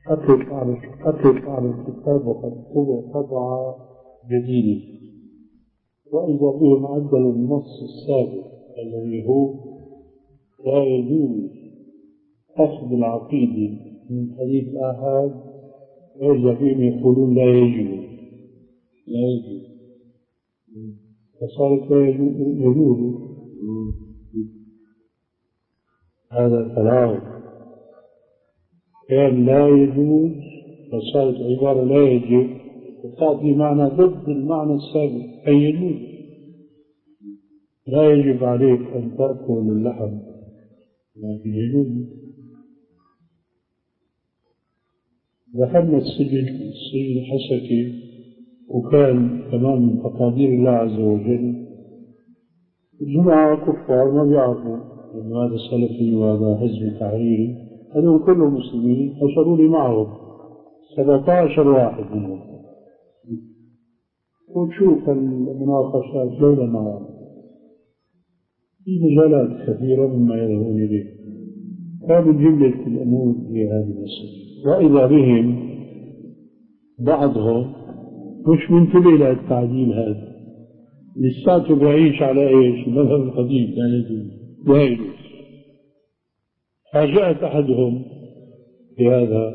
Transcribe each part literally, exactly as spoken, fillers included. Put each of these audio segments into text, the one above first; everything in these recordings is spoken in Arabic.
أطلق على أطلق على الكتاب وقد طبع طبعة جديدة، وإذا بهم عدلوا النص السابق الذي هو لا يجوز أخذ العقيدة من حديث الآحاد، وإذا بهم يقولون لا يجوز لا يجوز فصارت لا يجوز. هذا كلام كان لا يجوز فصارت عبارة لا يجب، وتعطي معنى ضد المعنى السابق أي يجوز. لا يجب عليك أن تأكل اللحم لكن يجوز. دخلنا السجن السجن الحسكي، وكان كمان من تقادير الله عز وجل الجماعة كفار ما بيعرفوا أن هذا سلفي وهذا حزب تحريري، هذول كلهم مسلمين، حشروا لي معهم سبعة عشر واحد منهم، وتشوف المناقشات ليلا نهارا في مجالات كثيرة مما يذهبون إليه. هذه جملة الأمور في هذه المسألة. وإذا بهم بعضهم مش منتبه إلى التعديل هذا، لساته بعيش على إيش؟ المذهب القديم لا يجوز لا يجوز. فجاءت أحدهم بهذا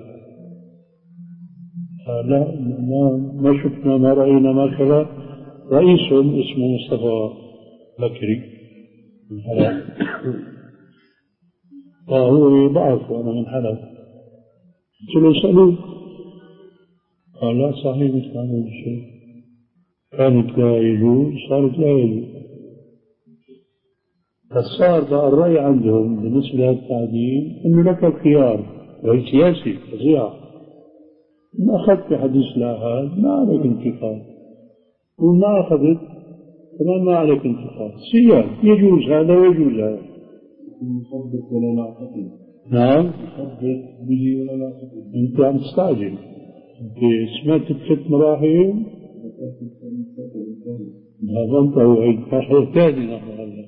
لا ما, ما شفنا ما رأينا ما كذا. رئيسهم اسمه مصطفى بكري من حلب، فهو بعرفه أنا من حلب. قلت له سألوه، قال لا صحيح مثل هذا الشيء، كانت لا يجوز صارت لا يجوز. فصار بقى الرأي عندهم بالنسبة لهذا التعديل أنه لك الخيار، وهي سياسي فظيعة. إن أخذت بحديث الآحاد ما عليك انتقاد، وإن ما أخذت كمان ما عليك انتقاد. سياسي يجوز هذا ويجوز هذا. نصدق ولا نعتقد. نعم نصدق به ولا نعتقد. أنت عم تستعجل. أنت سمعت الست مراحل هذا أنت وعيد مرحلة ثانية نحن هلا.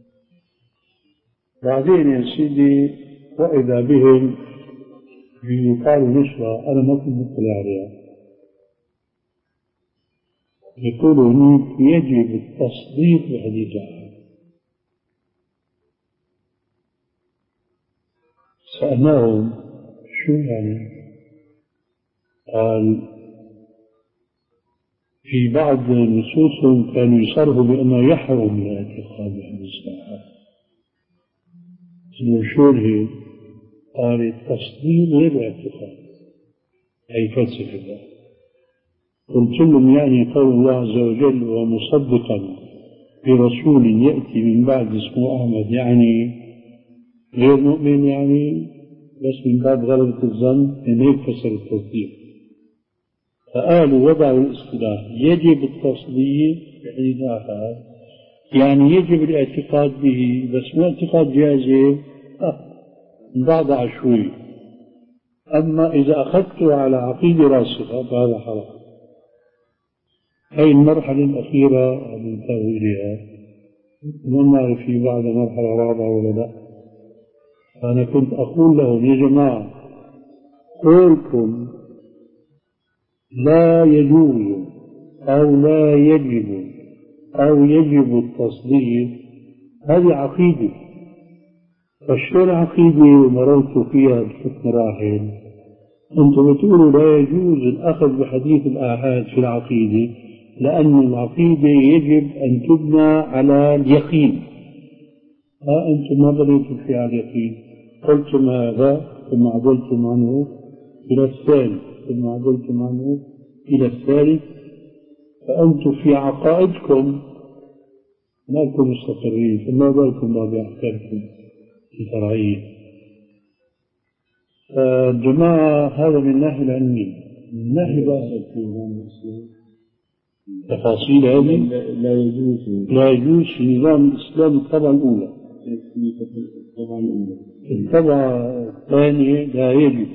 بعدين يا سيدي وإذا بهم يقال نشرة أنا ما كنت مطلع عليها، يقولوا هناك يجب التصديق بحديث الآحاد. سألناهم شو يعني؟ قال في بعض نصوصهم كانوا يصرحوا بأنه يحرم الاعتقاد بحديث الآحاد. شو هي؟ قال التصديق غير الاعتقاد، أي فلسفة. قلت لهم يعني قول الله عز وجل ومصدقا برسول يأتي من بعد اسمه أحمد، يعني غير مؤمن، يعني بس من باب غلبة الظن إن هيك فسر التصديق. فقالوا وضعوا الاصطلاح يجب التصديق بحديث الآحاد، يعني يجب الاعتقاد به بس مو اعتقاد جازم، بعض عشوائي. أما إذا أخذته على عقيدة راسخة فهذا حرام. هذه المرحلة الأخيرة اللي انتهوا إليها، ما نعرف في بعد مرحلة رابعة ولا لا. أنا كنت أقول لهم يا جماعة قولكم لا يجوز أو لا يجب أو يجب التصديق هذه عقيدة، فشلون عقيدة مررت فيها بست مراحل أنتم بتقولوا لا يجوز الأخذ بحديث الآحاد في العقيدة، لأن العقيدة يجب أن تبنى على اليقين. ها أنتم ما بنيتم فيها على اليقين، قلتم هذا ثم عدلتم عنه إلى الثالث ثم عدلتم عنه إلى الثالث، فأنتم في عقائدكم ما لكم مستقرين، فما بالكم ما بأحكامكم الشرعية. فالجماعة هذا من الناحية العلمية. من الناحية بقى تفاصيل هذه لا يجوز لا يجوز في نظام الإسلام الطبعة الأولى. الطبعة الأولى. الطبعة الثانية لا يجب.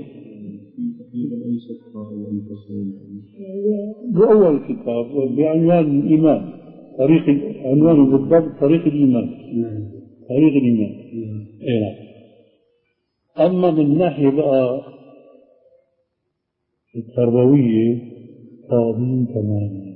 بأول الكتاب بعنوان الإيمان، طريق عنوانه بالضبط طريق الإيمان. طريق الإيمان. إيه. أما من ناحية بقى التربوية فاضيين تماما.